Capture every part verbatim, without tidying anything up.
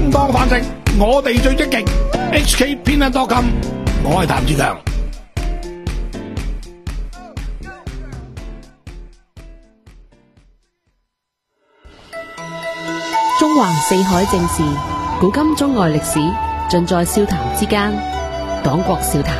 正當飯食，我哋最積極。H K 偏恩多金，我係譚志強。 中橫四海正事，古今中外歷史，盡在笑談之間。黨國笑談。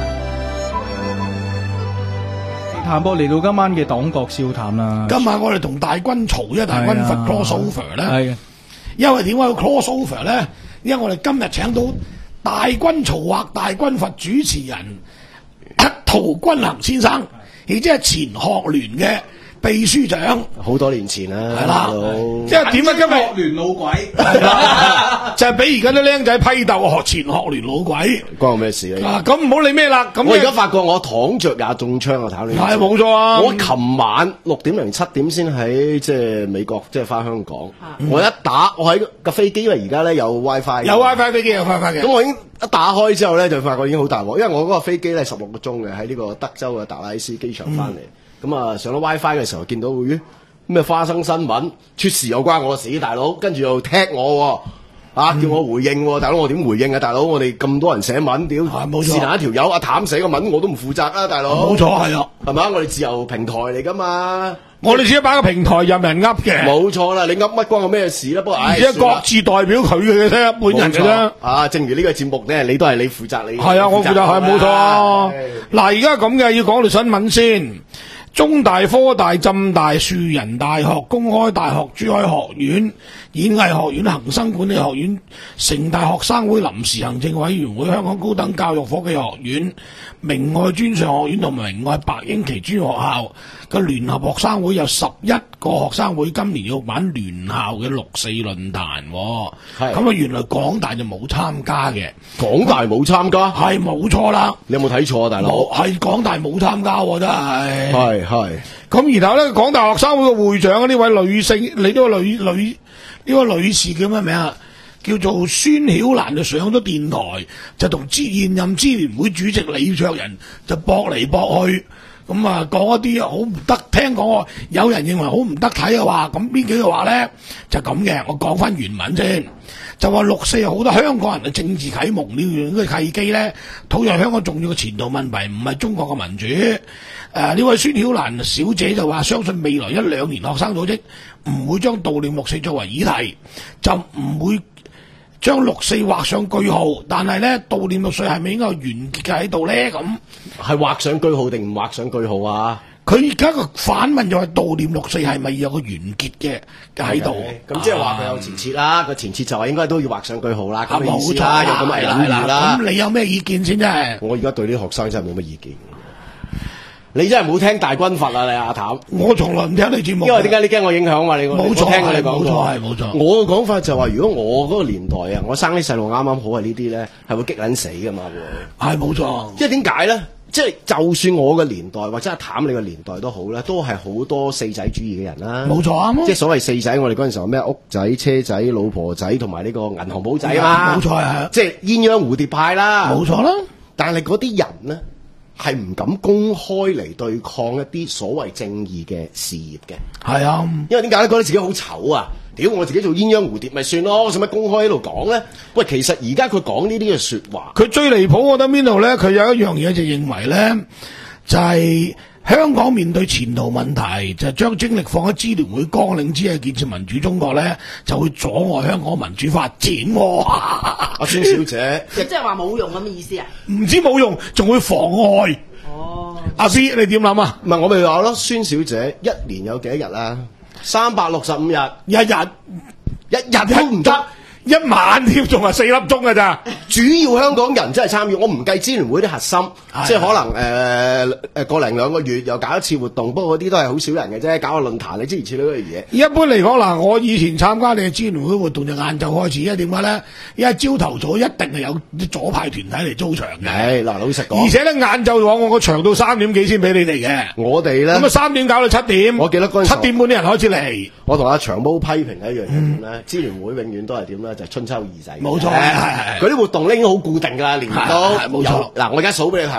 談播嚟到今晚嘅黨國笑談啦。 今晚我哋同大軍曹一大軍閥 crossover 咧， 係， 因為點解要 crossover 咧？因為我哋今日請到大軍曹或大軍閥主持人陶君行先生，亦即係前學聯嘅秘書長。 好多年前啦， 係啦，即係點解今日學聯老鬼， 就係俾而家啲僆仔批鬥學前學聯老鬼， 關我咩事啊？ 啊，咁唔好理咩啦。咁我而家發覺我躺着也中槍啊！睇你係冇錯啊！ 我琴晚六點零七點先喺即係美國，即係翻香港。 嗯、 我一打我喺架飛機，因為而家咧有 WiFi， 有 WiFi 飛機有 WiFi 嘅。 咁我已經一打開之後咧，就發覺已經好大鑊，因為我嗰個飛機咧十六個鐘嘅，喺呢個德州嘅達拉斯機場翻嚟。咁啊、嗯、上到 WiFi 嘅時候，見到咦咩花生新聞出事又關我事，大佬，跟住又踢我。啊！叫我回應喎，大佬我點回應啊？大佬我哋咁多人寫文，屌是但一條友阿譚寫個文我都唔負責啊！大佬冇錯係啊， 係嘛？我哋自由平台嚟噶嘛， 我哋只係擺個平台任人噏嘅， 冇錯啦！你噏乜關我咩事啦？不過而且各自代表佢嘅啫，本人嘅啫。 啊，正如呢個節目咧，你都係你負責你係啊，我負責係冇錯啊。嗱，而家咁嘅要講條新聞先。中大、科大、浸大、樹仁大學、公開大學、珠海學院、演藝學院、恒生管理學院、城大學生會臨時行政委員會、香港高等教育科技學院、明愛專上學院同埋明愛白英奇專學校嘅聯合學生會有十一個學生會今年要辦聯校嘅六四論壇，咁啊原來港大就冇參加嘅， 港大冇參加， 係冇錯啦。 你有冇睇錯啊，大佬？ 係港大冇參加，真係。 係係。 咁然後咧，港大學生會嘅會長呢位女性，你呢個女女呢位女士叫咩名啊？叫做孫曉蘭，就上咗電台，就同現任支聯會主席李卓人就駁嚟駁去。咁啊，講一啲好唔得，聽講有人認為好唔得體嘅話，咁邊幾句話咧就咁嘅。我講翻原文先，就話六四有好多香港人嘅政治啟蒙呢樣嘅契機咧，討論香港重要嘅前途問題，唔係中國嘅民主。誒、呃，呢位孫曉蘭小姐就話，相信未來一兩年學生組織唔會將悼念六四作為議題，就唔會將六四畫上句號，但係咧悼念六四係咪應該有完結嘅喺度咧？咁係畫上句號定唔畫上句號啊？ 佢而家個反問就係悼念六四係咪有個完結嘅喺度？ 咁即係話佢有前設啦，個、啊、前設就係應該都要畫上句號啦。咁嘅意思啦， 啊、 有咁嘅隱喻啦。 咁你有咩意見先啫？ 我而家對啲學生真係冇乜意見。你真係冇聽大軍閥啊！你阿譚， 我從來唔聽你節目， 因為點解你驚我影響嘛？你冇錯， 聽過你講冇錯係冇錯。 我嘅講法就話，如果我嗰個年代啊，我生啲細路啱啱好係呢啲咧，係會激撚死噶嘛會。 係冇錯。 即係點解咧？即係就算我嘅年代或者阿譚你嘅年代都好咧，都係好多四仔主義嘅人啦。 冇錯啊！ 即係所謂四仔，我哋嗰陣時候咩屋仔、車仔、老婆仔同埋呢個銀行簿仔啊嘛。 冇錯係。 即係鴛鴦蝴蝶派啦。 冇錯啦。 但係嗰啲人咧，係唔敢公開嚟對抗一啲所謂正義嘅事業嘅。係啊， 因為點解咧？覺得自己好醜啊！屌，我自己做鴛鴦蝴蝶咪算咯，使乜公開喺度講咧？喂，其實而家佢講呢啲嘅說話， 佢最離譜，我覺得邊度咧？佢有一樣嘢就認為咧，就係、是、香港面對前途問題，就將精力放喺支聯會綱領之下建設民主中國咧，就會阻礙香港民主發展、啊。 阿孫小姐， 即係話冇用咁嘅意思啊？ 唔知冇用，仲會妨礙。哦，阿 B 你點諗啊？ 唔係我咪話咯，孫小姐一年有幾多日啊？三百六十五日， 一日一日都唔得。 一晚添，仲係四粒鐘㗎咋？ 主要香港人真係參與，我唔計支聯會啲核心，即係可能誒誒個零兩個月又搞一次活動，不過嗰啲都係好少人嘅啫，搞個論壇你諸如此類嗰啲嘢。 一般嚟講嗱，我以前參加你嘅支聯會活動就晏晝開始，因為點解咧？因為朝頭早一定係有啲左派團體嚟租場嘅。 係嗱，老實講， 而且咧晏晝往我個場到三點幾先俾你哋嘅。 我哋咧咁啊三點搞到七點， 我記得嗰陣七點半啲人開始嚟。 我同阿長毛批評一樣嘢點咧？支聯會永遠都係點咧？就係春秋二祭。 冇錯，係係嗰啲活動咧已經好固定㗎啦，年年都冇錯。 嗱，我而家數俾你睇，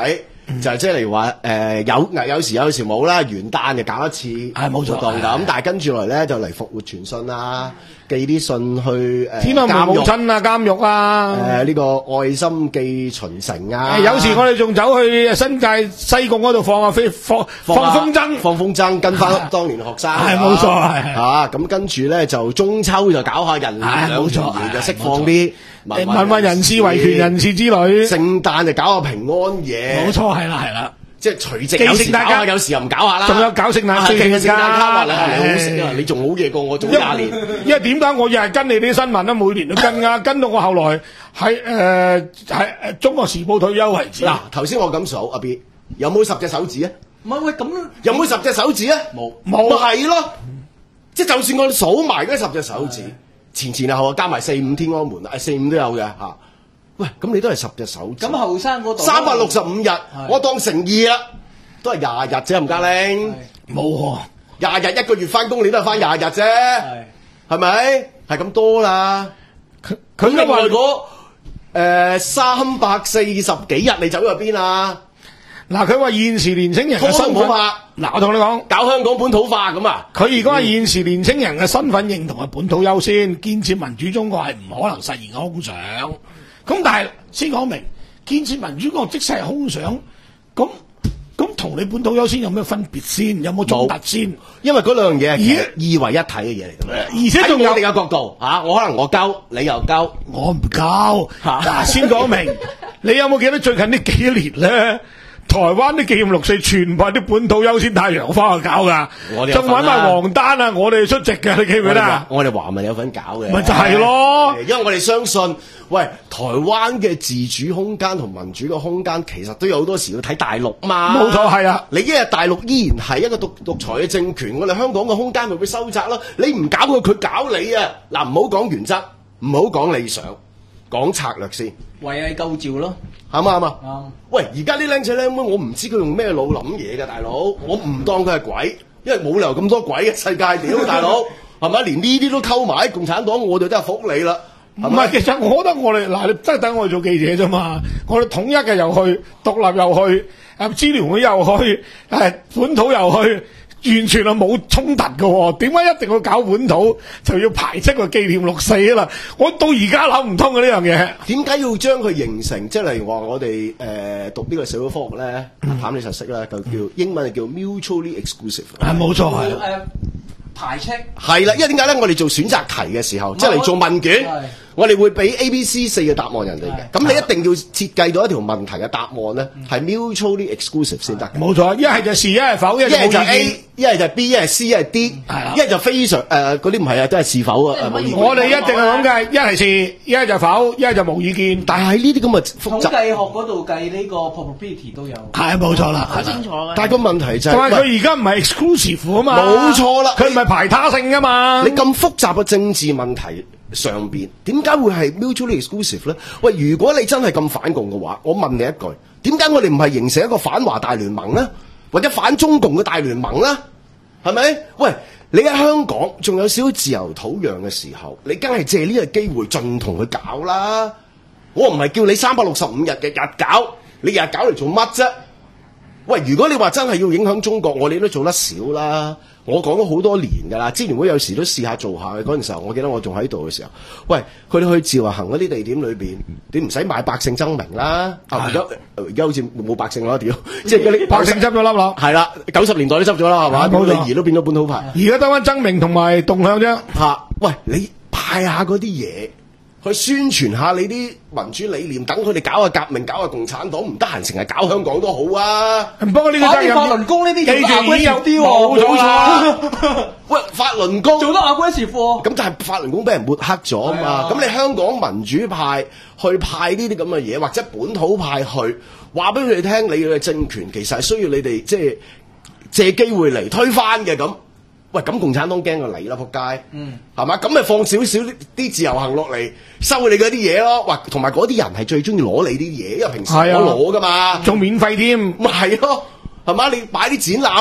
就係即係例如話誒有有時有時冇啦，元旦就搞一次係冇錯活動咁，但係跟住落嚟咧就嚟復活傳信啊，寄啲信去誒天安門母親啊，監獄啊， 誒呢個愛心寄巡城啊， 有時我哋仲走去新界西貢嗰度放下飛放放風箏， 放風箏跟翻當年學生係冇錯係嚇咁跟住咧就中秋就搞下人係冇錯兩就釋放啲民運人士、維權人士之類， 聖誕就搞下平安夜， 冇錯係啦係啦。 即係除夕有時搞下，有時又唔搞下啦。 仲有搞聖誕節嘅聖誕卡話你係好食啊！你仲好嘢過我早廿年。 因為點解我日日跟你啲新聞咧，每年都跟啊，跟到我後來喺誒喺誒中國時報退休為止。 嗱，頭先我咁數阿 B，有冇十隻手指啊？ 唔係喂，咁有冇十隻手指啊？冇冇咪係咯。即係就算我數埋嗰十隻手指，前前後後加埋四五天安門啊，四五都有嘅嚇。喂，咁你都係十隻手指。 咁後生嗰度三百六十五日，我當乘二啦，都係廿日啫，吳家玲。 冇喎， 廿日一個月翻工，你都係翻廿日啫，係咪？係咁多啦。 佢佢另佢都話外嗰誒三百四十幾日，你走咗去邊啊？ 嗱，佢話現時年青人嘅身份， 通通唔好怕嗱，我同你講。 搞香港本土化咁啊！ 佢如果係現時年青人嘅身份認同係本土優先，建設民主中國係唔可能實現嘅空想。咁但係先講明，建設民主中國即使係空想，咁咁同你本土優先有咩分別先？有冇衝突先？ 因為嗰兩樣嘢係而二為一體嘅嘢嚟㗎嘛。 而且仲有喺我哋嘅角度嚇、啊，我可能我交，你又交， 我唔夠。 嚇嗱，先講明，你有冇記得最近呢幾年咧？台灣啲紀念六四全部係啲本土優先太陽花去搞噶， 我哋有份啦仲揾埋黃丹啊！我哋出席嘅，你記唔記得啊？ 我哋華文有份搞嘅， 咪就係咯， 因為我哋相信，喂，台灣嘅自主空間同民主嘅空間，其實都有好多時要睇大陸嘛。 冇錯，係啊。 你一日大陸依然係一個獨獨裁嘅政權，我哋香港嘅空間咪會收窄咯。你唔搞佢，佢搞你啊！嗱，唔好講原則，唔好講理想，講策略先。 為係救照咯， 啱唔啱啊？ 啱。 喂，而家啲僆仔咧，我唔知佢用咩腦諗嘢嘅，大佬，我唔當佢係鬼，因為冇理由咁多鬼嘅世界屌，大佬係咪？連呢啲都溝埋，共產黨我哋都係服你啦。 唔係，其實我覺得我哋嗱，你真係等我哋做記者啫嘛。我哋統一嘅又去，獨立又去，誒支聯會又去，誒本土又去。完全係冇衝突嘅喎，點解一定要搞本土就要排斥個紀念六四啊啦？我到而家諗唔通嘅呢樣嘢。 點解要將佢形成？即係例如話我哋誒、呃、讀呢個社會科學咧，譚你實識啦，就叫英文係叫 mutually exclusive。 係冇錯係。 誒排斥係啦，因為點解咧？我哋做選擇題嘅時候，即係嚟做問卷，我哋會俾 A、B、C 四個答案人哋嘅。咁你一定要設計到一條問題嘅答案咧，係 mutually exclusive 先得。 冇錯，一係就是，一係否，一係就 A， 見一係就 B， 一係 C， 一係 D， 一係就非常誒嗰啲唔係啊，都係是否啊？冇意見。 我哋一定係咁嘅，一係是，一係就否，一係就冇意見。 但係呢啲咁嘅複雜統計學嗰度計呢個 probability 都有。 係冇錯啦， 好清楚嘅。 但係個問題就係， 同埋佢而家唔係 exclusive 啊嘛。 冇錯啦， 佢唔係排他性噶嘛。 你咁複雜嘅政治問題上邊，點解會係 mutually exclusive 咧？喂，如果你真係咁反共嘅話，我問你一句，點解我哋唔係形成一個反華大聯盟咧，或者反中共嘅大聯盟咧？係咪？喂，你喺香港仲有少少自由土壤嘅時候，你梗係借呢個機會盡同佢搞啦。我唔係叫你三百六十五日日日搞，你日日搞嚟做乜啫？喂，如果你話真係要影響中國，我哋都做得少啦。我講咗好多年㗎啦，支聯會有時都試下做下嘅嗰陣時候，我記得我仲喺度嘅時候，喂，佢哋去自由行嗰啲地點裏邊，你唔使買百姓爭鳴啦。啊，而家而家好似冇百姓啦，屌！即係嗰啲百姓執咗笠啦。 係啦，九十年代都執咗啦，係嘛？ 冇錯。 李儀都變咗本土派， 而家得翻爭鳴同埋動向啫。 嚇！喂，你派下嗰啲嘢。去宣傳下你啲民主理念，等佢哋搞下革命，搞下共產黨，唔得閒成日搞香港都好啊！ 不過呢個責任， 法輪功呢啲記住已經有啲冇錯啦。 喂，法輪功做得阿龜時貨， 咁但係法輪功俾人抹黑咗啊嘛！咁你香港民主派去派呢啲咁嘅嘢，或者本土派去話俾佢哋聽，你嘅政權其實係需要你哋即係借機會嚟推翻嘅咁。喂，咁共產黨驚過你啦，仆街，嗯，係嘛？咁咪放少少啲自由行落嚟，收你嗰啲嘢咯。哇，同埋嗰啲人係最中意攞你啲嘢，因為平時我攞噶嘛， 仲免費添， 咪係咯，係嘛？你擺啲展覽，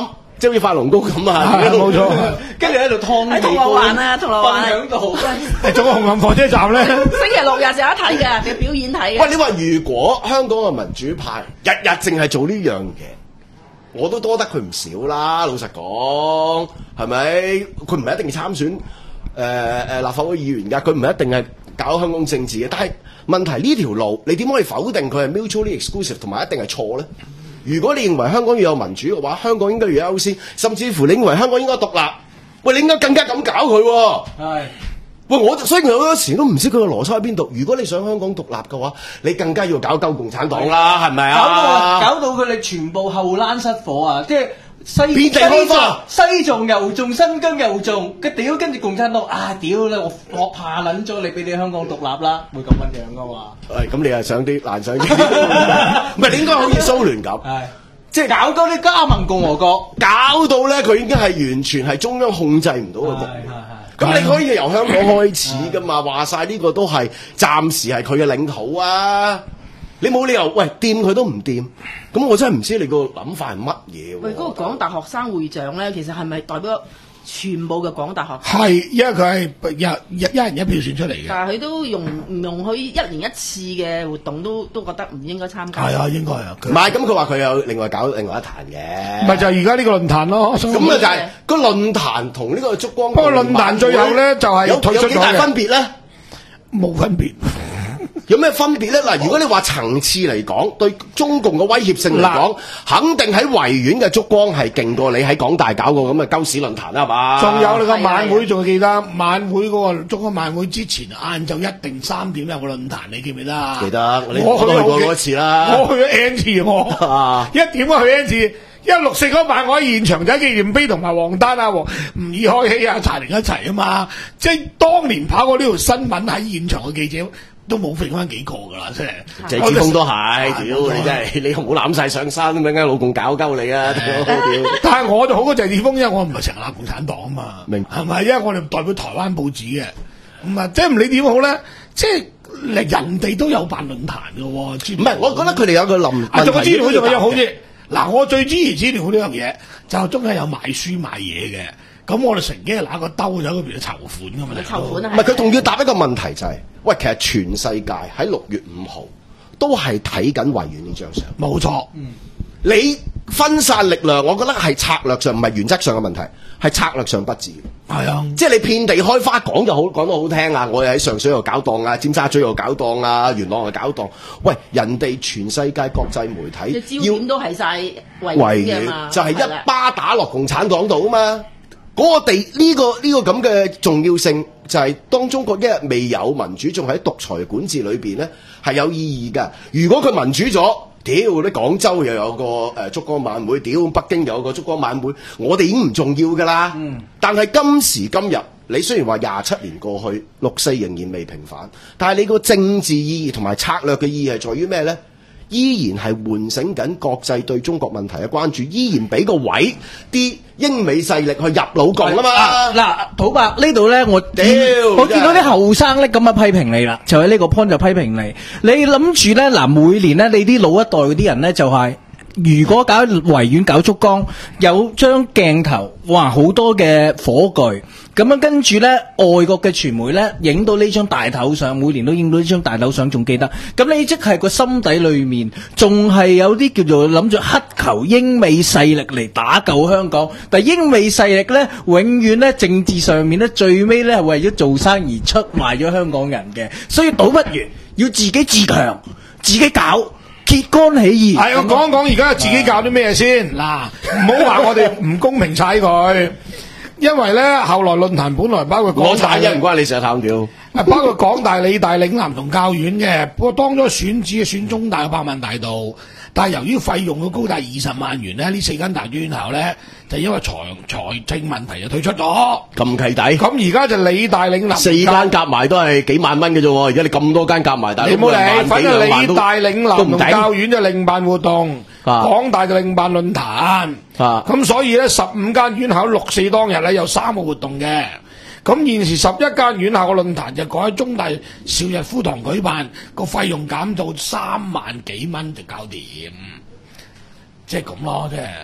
即係好似發龍糕咁啊， 係冇錯。 跟住喺度劏喺銅鑼灣啊，銅鑼灣響度。 誒，仲有紅磡火車站咧， 星期六日就有得睇嘅，嘅表演睇嘅。 喂，你話如果香港嘅民主派日日淨係做呢樣嘢，我都多得佢唔少啦。老實講，係咪？佢唔係一定參選誒誒、呃、立法會議員㗎，佢唔係一定係搞香港政治嘅。但係問題呢條路，你點可以否定佢係 mutually exclusive 同埋一定係錯咧？如果你認為香港要有民主嘅話，香港應該要優先，甚至乎你認為香港應該獨立，喂，你應該更加咁搞佢喎。 係。 喂，我所以我好多時都唔知佢個邏輯喺邊度。如果你想香港獨立嘅話，你更加要搞鳩共產黨啦，係咪搞到啊？ 搞到佢哋全部後欄失火啊！即係西遍地開花西藏又種，新疆又種，佢屌跟住共產黨啊屌啦！我我怕撚咗你俾你香港獨立啦，會咁樣樣噶嘛？ 喂，咁你又想啲難想啲？唔係你應該好似蘇聯咁， 係即係搞到啲加盟共和國， 搞到咧佢已經係完全係中央控制唔到嘅局面。咁你可以由香港開始噶嘛？話晒呢個都係暫時係佢嘅領土啊！你冇理由喂掂佢都唔掂，咁我真係唔知你個諗法係乜嘢喎？ 喂，嗰、那個港大學生會長咧，其實係咪代表全部嘅港大學生？ 係，因為佢係一一一人一票選出嚟嘅。 但係佢都容唔容許一年一次嘅活動都都覺得唔應該參加。 係啊，應該啊。 唔係，咁佢話佢有另外搞另外一壇嘅。 咪就係而家呢個論壇咯。 咁啊就係、是、個論壇同呢個燭光。 不過論壇最後咧就係、是、 有退出有幾大分別咧？ 冇分別。 有咩分別咧？嗱，如果你話層次嚟講，對中共嘅威脅性嚟講，肯定喺維園嘅燭光係勁過你喺港大搞個咁嘅鳩屎論壇啦，係嘛？ 仲有你個晚會，仲記得晚會嗰個燭光晚會之前晏晝一定三點有個論壇，你記唔記得啊？ 記得，我我都去過嗰次啦。 我去咗 N 次，我一點我去 N 次。一六四嗰晚我喺現場就喺紀念碑同埋黃丹啊、吳爾開希啊、柴玲一齊啊嘛，即係當年跑過呢條新聞喺現場嘅記者。都冇剩翻幾個㗎啦，真係。 謝志峰都係，屌你真係，你唔好攬晒上山，咁樣老共搞鳩你啊！ 但係我就好過謝志峰，因為我唔係成日鬧共產黨啊嘛， 明係咪？因為我哋代表台灣報紙嘅，咁啊，即係唔理點好咧，即係人哋都有辦論壇嘅喎。唔係，我覺得佢哋有個臨啊，做個資料會仲有好似嗱，我最支持資料呢樣嘢，就中間有賣書賣嘢嘅。咁我哋成幾日拿個兜喺嗰邊籌款㗎嘛？ 籌款啊！ 唔係佢仲要答一個問題就係、是，喂，其實全世界喺六月五號都係睇緊維園呢張相。 冇錯， 嗯，你分散力量，我覺得係策略上唔係原則上嘅問題，係策略上不智。 係啊， 即係你遍地開花講就好，講得好聽啊！我哋喺上水又搞檔啊，尖沙咀又搞檔啊，元朗又搞檔。喂，人哋全世界國際媒體焦點都係晒維園嘅嘛， 就係、是、一巴打落共產黨度啊嘛！嗰個地呢、這個呢、這個咁嘅重要性，就係當中國一日未有民主，仲喺獨裁管治裏邊咧，係有意義㗎。如果佢民主咗，屌啲廣州又有個誒燭光晚會，屌北京又有個燭光晚會，我哋已經唔重要㗎啦。嗯。但係今時今日，你雖然話廿七年過去，六四仍然未平反，但係你個政治意義同埋策略嘅意義係在於咩咧？依然係喚醒緊國際對中國問題嘅關注，依然俾個位啲英美勢力去入老共啊嘛！ 嗱、啊，土伯呢度咧，我屌， 我見到啲後生咧咁啊批評你啦，就喺呢個 point 就批評你。你諗住咧嗱，每年咧你啲老一代嗰啲人咧就係、是。如果搞維園搞燭光，有張鏡頭，哇好多嘅火炬，咁樣跟住咧，外國嘅傳媒咧影到呢張大頭相，每年都影到呢張大頭相，仲記得。咁你即係個心底裏面，仲係有啲叫做諗住乞求英美勢力嚟打救香港，但係英美勢力咧，永遠咧政治上面咧，最尾咧係為咗做生意出賣咗香港人嘅，所以倒不如要自己自強，自己搞。揭竿起義， 係我講講而家自己搞啲咩先嗱，唔好話我哋唔公平踩佢，因為咧後來論壇本來包括我踩啫，唔關你成日貪屌。 啊，包括港大、理大、嶺南同教院嘅，不過當咗選址選中大嘅百萬大道，但係由於費用嘅高達二十萬元咧，呢四間大專院校咧就因為財財政問題就退出咗。 咁契底。 咁而家就理大、嶺南四間夾埋都係幾萬蚊嘅啫喎，而家你咁多間夾埋， 你冇理，反正理大、嶺南同教院就另辦活動，啊、港大就另辦論壇。啊，咁所以咧十五間院校六四當日咧有三個活動嘅。咁現時十一間院校嘅論壇就改喺中大邵逸夫堂舉辦，個費用減到三萬幾蚊就搞掂，即係咁咯，即係。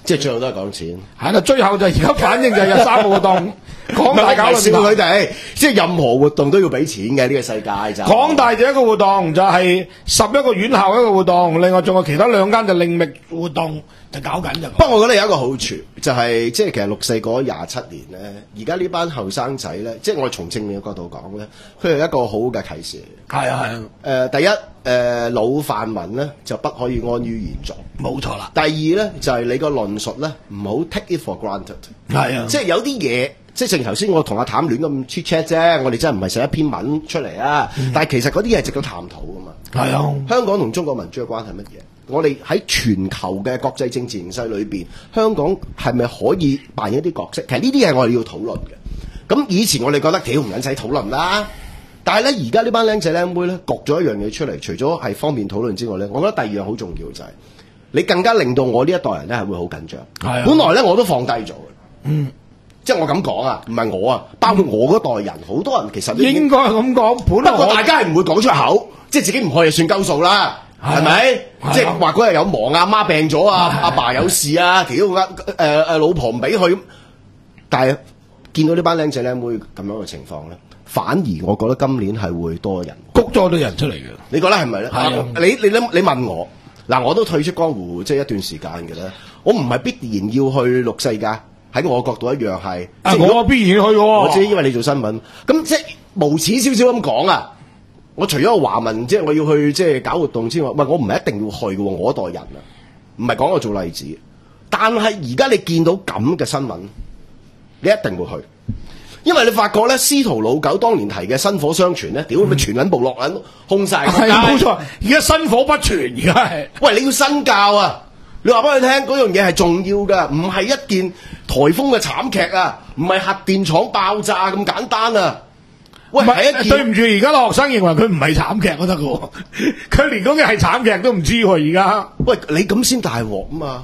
即係最後都係講錢。 係啦，最後就而家反應就係有三個活動，港大搞笑論壇。 佢哋，即係任何活動都要俾錢嘅呢、個世界就。 港大就一個活動，就係十一個院校一個活動，另外仲有其他兩間就另覓活動就搞緊就。 不過我覺得有一個好處，就係、即係其實六四過咗廿七年咧，而家呢班後生仔咧，即係我從正面嘅角度講咧，佢係一個好嘅啟示。 係啊係啊， 誒、呃，第一誒、呃、老泛民咧就不可以安於現狀。 冇錯啦。 第二咧就係、你個論述咧唔好 take it for granted。 係啊， 即係有啲嘢，即係正如頭先我同阿譚亂咁 chat chat 啫，我哋真係唔係寫一篇文出嚟啊！ 嗯、 但係其實嗰啲嘢係值得探討噶嘛。 係啊， 香港同中國民主嘅關係乜嘢？我哋喺全球嘅國際政治形勢裏邊，香港係咪可以扮演一啲角色？其實呢啲係我哋要討論嘅。咁以前我哋覺得屌唔撚使討論啦，但係咧而家呢班僆仔僆妹咧，焗咗一樣嘢出嚟，除咗係方便討論之外咧，我覺得第二樣好重要就係、是、你更加令到我呢一代人咧係會好緊張。 係啊， 本來咧我都放低咗嘅。 嗯。 即係我咁講啊，唔係我啊，包括我嗰代人，好、嗯、多人其實都應該係咁講。本來不過大家係唔會講出口，即係自己唔可以算鳩數啦，係咪？即係話嗰日有忙啊，媽病咗啊，阿爸有事啊，屌啊誒誒老婆唔俾佢。但係見到呢班僆仔僆妹咁樣嘅情況咧，反而我覺得今年係會多人谷咗好多人出嚟嘅。 你覺得係咪咧？你你你你問我嗱，我都退出江湖即係一段時間嘅咧，我唔係必然要去六四㗎。喺我角度一樣係， 啊我必然去喎。 我知，因為你做新聞，咁即係無恥少少咁講啊！我除咗個華文，即係我要去即係搞活動之外，唔係我唔係一定要去嘅喎，我一代人啊，唔係講我做例子。但係而家你見到咁嘅新聞，你一定會去，因為你發覺咧，司徒老狗當年提嘅薪火相傳咧，屌咪全撚部落撚空晒。 係冇錯，而家薪火不傳，而家係。 喂，你要新教啊！你話俾佢聽，嗰樣嘢係重要㗎，唔係一件颱風嘅慘劇啊，唔係核電廠爆炸咁簡單啊！喂，係一件對唔住，而家啲學生認為佢唔係慘劇都得嘅，佢連嗰個係慘劇都唔知喎，而家。 喂，你咁先大鑊啊嘛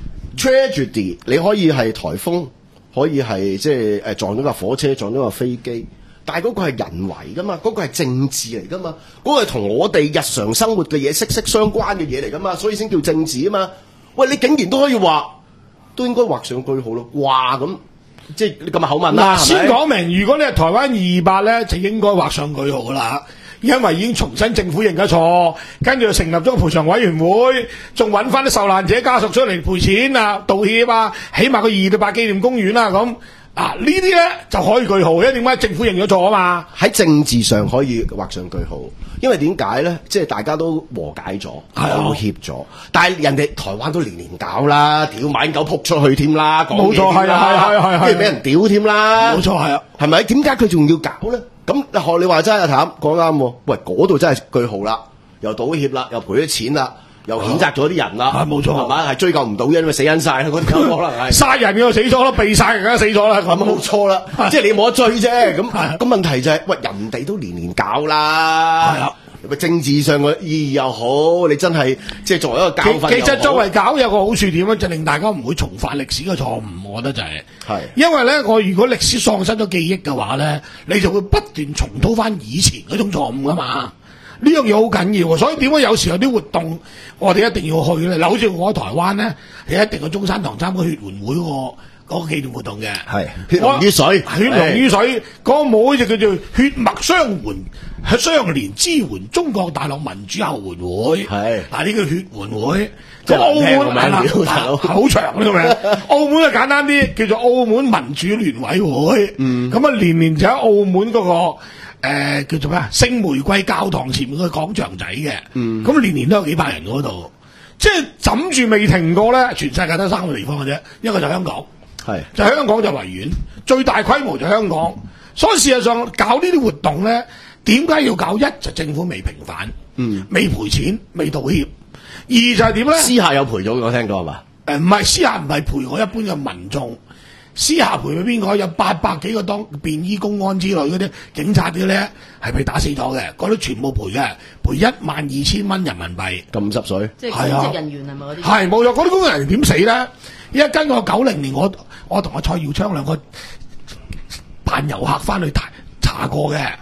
！Tragedy 你可以係颱風，可以係即係誒撞到架火車，撞到架飛機，但係嗰個係人為㗎嘛，嗰、嗰個係政治嚟㗎嘛，嗰、嗰個係同我哋日常生活嘅嘢息息相關嘅嘢嚟㗎嘛，所以先叫政治啊嘛。喂，你竟然都可以話，都應該畫上句號咯，哇咁，即係你咁嘅口吻啦。 嗱，先講明，如果你係台灣二八咧，就應該畫上句號啦，因為已經重新政府認咗錯，跟住成立咗個賠償委員會，仲揾翻啲受難者家屬出嚟賠錢啊、道歉啊，起碼個二八紀念公園啦咁。啊！呢啲咧就可以句號，因為點解政府認咗錯啊嘛？ 喺政治上可以畫上句號，因為點解咧？即係大家都和解咗、道歉咗，但係人哋台灣都年年搞啦，屌馬英九撲出去添啦，講嘢添啦，跟住俾人屌添啦， 冇錯係啊， 係咪？點解佢仲要搞咧？咁學你話齋阿譚講啱喎，喂嗰度真係句號啦，又道歉啦，又賠咗錢啦。又譴責咗啲人啦， 冇錯， 係嘛？係追究唔到，因為死緊晒啦，嗰啲可能係殺人嘅死咗咯，被殺人梗係死咗啦， 咁冇錯啦，即係你冇得追啫。咁咁問題就係、是，喂，人哋都年年搞啦，係啊，政治上嘅意義又好，你真係即係作為一個教訓。 其實作為搞有個好處點咧，就令大家唔會重犯歷史嘅錯誤。我覺得就係、是，係因為咧，我如果歷史喪失咗記憶嘅話咧，你就會不斷重蹈翻以前嗰種錯誤噶嘛。呢樣嘢好緊要，所以點解有時有啲活動我哋一定要去咧？嗱，好似我喺台灣咧，你一定去中山堂參加血援會嗰、嗰個嗰、嗰個紀念活動嘅。係血濃於水，血濃於水嗰、嗰個會就叫做血脈相援、相連支援中國大陸民主後援會。係嗱，呢個血援會。咁澳門係啦，好長呢個名。澳門就簡單啲，叫做澳門民主聯委會。嗯，咁啊年年就喺澳門嗰、嗰個。誒、呃，叫做咩啊？聖玫瑰教堂前面個廣場仔嘅，咁、嗯、年年都有幾百人嗰度，即係枕住未停過咧。全世界得三個地方嘅啫，一個就香港，係就香港就維園，最大規模就香港。所以事實上搞呢啲活動咧，點解要搞？一就政府未平反，嗯，未賠錢，未道歉；二就係點咧？私下有賠咗，我聽過係嘛？誒，唔係私下唔係賠我一般嘅民眾。私下賠俾邊個？有八百幾個當便衣公安之類嗰啲警察啲咧，係被打死咗嘅，嗰啲全部賠嘅，賠一萬二千蚊人民幣。咁濕水， 即係公職人員係咪嗰啲？ 係冇錯，嗰啲公職人員點死咧？因為跟我九零年，我我同阿蔡耀昌兩個扮遊客翻去查查過嘅。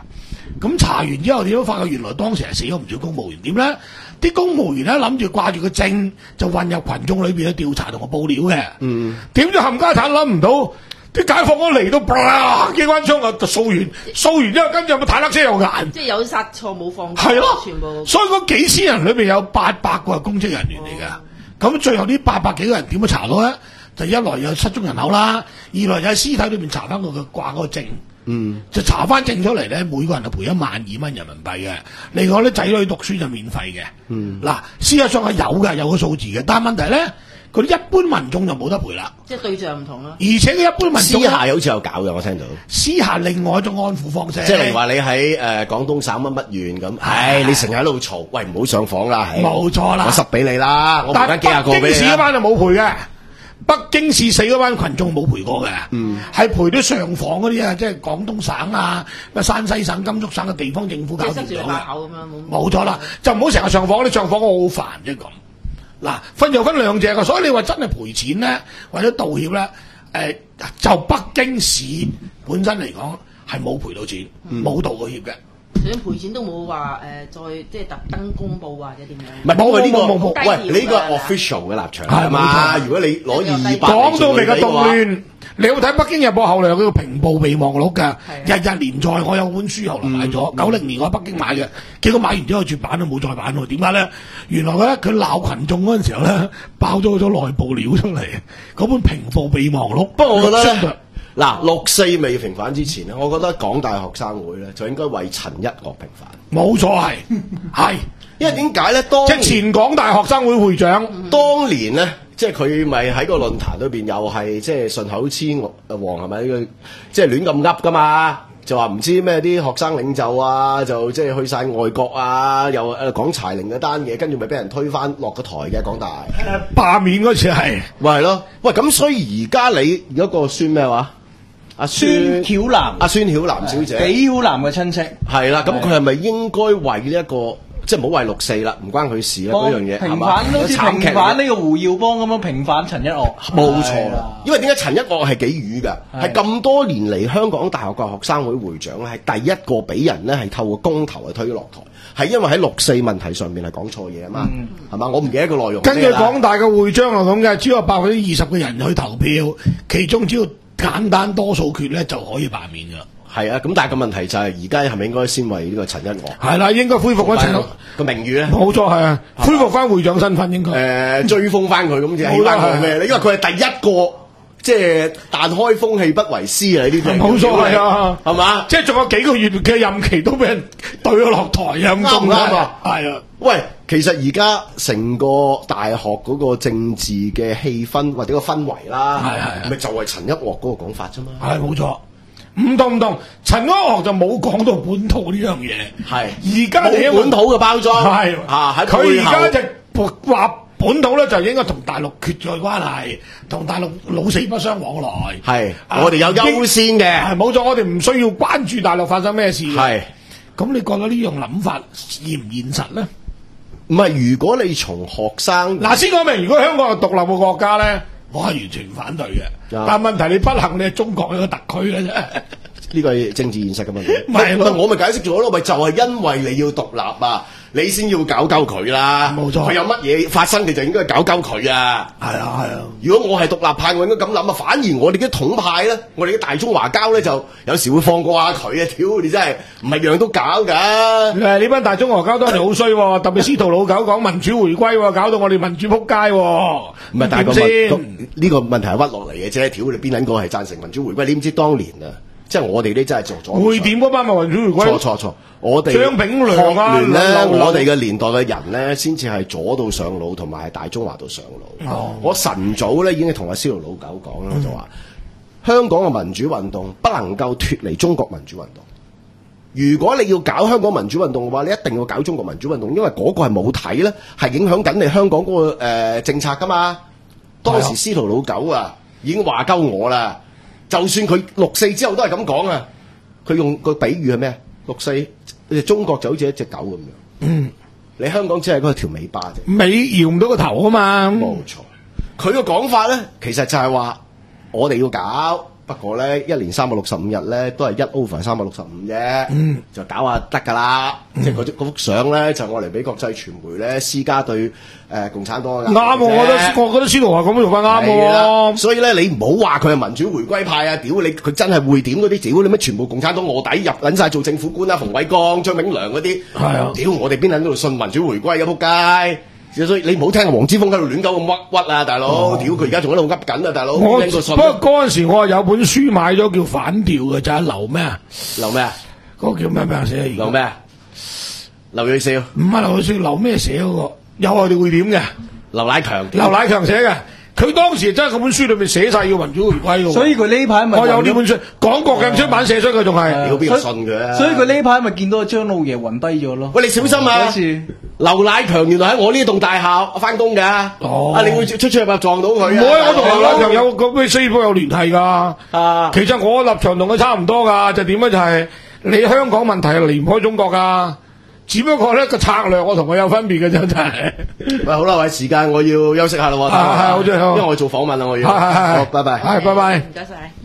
咁查完之後，點都發覺原來當時係死咗唔少公務員。點咧？啲公務員咧諗住掛住個證，就混入群眾裏邊去調查同我報料嘅。嗯。點知冚家產諗唔到，啲解放軍嚟到，啪機關槍啊，就掃完，掃完之後，跟住有冇坦克車又硬。 即係有殺錯冇放過。 係咯， 全部。 所以嗰幾千人裏邊有八百個係公職人員嚟㗎。咁、哦、最後呢八百幾個人點樣查到咧？就一來有失蹤人口啦，二來有喺屍體裏邊查翻個佢掛嗰個證。嗯，就查翻證出嚟咧，每個人就賠一萬二蚊人民幣嘅。另外咧，仔女讀書就免費嘅。嗯，嗱，事實上係有嘅，有個數字嘅。但係問題咧，嗰啲一般民眾就冇得賠啦。即係對象唔同啦。而且佢一般民眾私下好似有搞嘅，我聽到。 私下另外一種安撫方式。 即係例如話你喺誒廣東省乜乜縣咁，唉，你成日喺度嘈，喂唔好上訪啦，係。 冇錯啦。 我塞俾你啦，我賠翻幾廿個俾你啦。 北京市嗰班就冇賠嘅。北京市死嗰班群眾冇賠過嘅，係賠啲上訪嗰啲啊，即係廣東省啊、咩山西省、甘肅省嘅地方政府搞掂咗嘅。冇錯啦，就唔好成日上訪，啲上訪我好煩啫咁。嗱，分就分兩隻嘅，所以你話真係賠錢咧，或者道歉咧，誒、呃、就北京市本身嚟講係冇賠到錢，冇、嗯、道過歉嘅。 想賠錢都冇話誒，再即係特登公佈或者點樣？ 唔係冇佢呢個， 冇冇喂，你呢個 official 嘅立場係嘛？如果你攞二百講到嚟嘅動亂，你有睇《北京日報》後來有個平報備忘錄㗎，日日連載。我有本書後來買咗，九零年我喺北京買嘅，結果買完之後絕版都冇再版喎。點解咧？原來咧佢鬧群眾嗰陣時候咧，爆咗好多內部料出嚟。嗰本平報備忘錄， 不過我覺得嗱，六四未平反之前咧，我覺得港大學生會咧就應該為陳一岳平反。 冇錯係，係， 因為點解咧？當即係前港大學生會會長， 嗯、當年咧，即係佢咪喺個論壇裏邊又係即係順口雌黃係咪？呢個即係亂咁噏噶嘛？就話唔知咩啲學生領袖啊，就即係去晒外國啊，又誒講柴玲嗰單嘢，跟住咪俾人推翻落個台嘅港大。 誒罷免嗰次係， 喂係咯，喂咁所以而家你嗰個孫咩話？阿孫曉南， 阿孫曉南小姐， 紀曉南嘅親戚， 係啦，咁佢係咪應該為呢一個，即係唔好為六四啦，唔關佢事啦嗰樣嘢， 平反好似平反呢個胡耀邦咁樣平反陳一岳， 冇錯啦。因為點解陳一岳係幾瘀㗎？係咁多年嚟香港大學嘅學生會會長咧，係第一個俾人咧係透過公投去推落台，係因為喺六四問題上面係講錯嘢啊嘛，係嘛？我唔記得個內容。 根據港大嘅會章係咁嘅，只有百分之二十嘅人去投票，其中只要簡單多數決咧就可以罷免噶啦。 係啊，咁但係個問題就係而家係咪應該先為呢個陳一岳？ 係啦，應該恢復翻陳個名譽咧。 冇錯係啊，恢復翻會長身份應該。誒、 呃，追封翻佢咁就起翻佢咩？因為佢係第一個即係但開風氣不為師啊！呢啲冇錯係啊， 係嘛？ 即係仲有幾個月嘅任期都俾人對咗落台啊！咁中啊嘛，係啊。 喂，其實而家成個大學嗰個政治嘅氣氛或者個氛圍啦，係係咪就係陳一岳嗰個講法啫嘛？係冇錯。唔同唔同，陳一岳就冇講到本土呢樣嘢，係而家冇本土嘅包裝，係啊喺佢而家就話本土咧就應該同大陸決絕關係，同大陸老死不相往來，係、 啊、我哋有優先嘅， 係冇錯，我哋唔需要關注大陸發生咩事， 係咁你覺得呢樣諗法現唔現實咧？ 唔係，如果你從學生嗱先講明，如果香港係獨立嘅國家咧。我係完全反對嘅，但係問題你不幸你係中國一個特區嘅啫， 呢個係政治現實嘅問題。唔係我咪解釋咗咯，咪就係、是、因為你要獨立啊，你先要搞鳩佢啦。冇錯，佢有乜嘢發生，你就應該搞鳩佢啊。係啊係啊。如果我係獨立派，我應該咁諗啊。反而我哋啲統派咧，我哋啲大中華膠咧，就有時會放過下佢啊。屌你真係唔係樣都搞㗎。誒呢班大中華膠當年好衰喎，特別司徒老狗講民主回歸喎，搞到我哋民主撲街喎。 唔係，但係個問呢個問題係屈落嚟嘅啫。屌你邊撚個係贊成民主回歸？你唔知當年啊？即係我哋呢真係做咗。匯點嗰班咪民主回歸？錯錯錯！我哋張炳良啊，學聯咧，我哋嘅年代嘅人咧，先至係左到上腦，同埋係大中華度上腦。哦、我晨早咧已經同阿司徒老狗講啦，嗯、就話香港嘅民主運動不能夠脫離中國民主運動。如果你要搞香港民主運動嘅話，你一定要搞中國民主運動，因為嗰個係母體咧，係影響緊你香港嗰、那個誒、呃、政策噶嘛。當時司徒老狗啊，已經話鳩我啦。就算佢六四之後都係咁講啊，佢用個比喻係咩？六四，中國就好似一隻狗咁樣。嗯，你香港只係嗰條尾巴啫，尾搖唔到個頭啊嘛。冇錯，佢個講法咧，其實就係話我哋要搞， 不過咧一年三百六十五日咧都係一 over 三百六十五啫，嗯，就搞下得㗎啦。即係嗰嗰幅相咧就我嚟俾國際傳媒咧施加對誒、呃、共產黨嘅啱喎，我覺得我覺得司徒華咁樣做法啱喎。 所以咧你唔好話佢係民主回歸派啊！屌你，佢真係會點嗰啲屌你咩？全部共產黨臥底入撚晒做政府官啊！馮偉光、張炳良嗰啲，係啊！屌我哋邊撚度信民主回歸嘅仆街！所以你唔好聽黃之鋒喺度亂鳩咁屈屈啊，大佬！屌佢而家仲喺度噏緊啊，大佬！ 我聽個信不過嗰陣時我有本書買咗叫反調嘅，就係劉咩啊？ 劉咩啊？ 嗰個叫咩名寫？ 劉咩啊？劉瑞兆唔係劉瑞兆，劉咩寫嗰個？有我哋會點嘅？ 劉乃強， 劉乃強寫嘅。佢當時真係嗰本書裏面寫晒要民主回歸嘅， 所以佢呢排咪我有呢本書，廣國嘅出版社出佢仲係， 屌邊個信佢啊？ 所以佢呢排咪見到張老爺暈低咗咯。 喂，你小心啊！劉乃強原來喺我呢棟大廈翻工㗎， 哦， 啊，你會出出入入撞到佢啊？ 唔會，我同劉乃強有個咩 Facebook 有聯繫㗎。啊，其實我立場同佢差唔多㗎，就點咧就係你香港問題係離唔開中國㗎。只不過咧個策略我同佢有分別嘅啫，真係。 喂，好啦，喂，時間我要休息下啦喎。 係係，好啫，好。 因為我要做訪問啦，我要。 係係係。 好，拜拜。 係，拜拜。 唔該晒。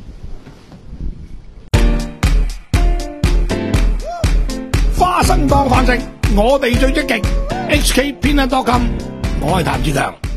花生當飯食，我哋最積極。H K 偏得多金，我係譚志強。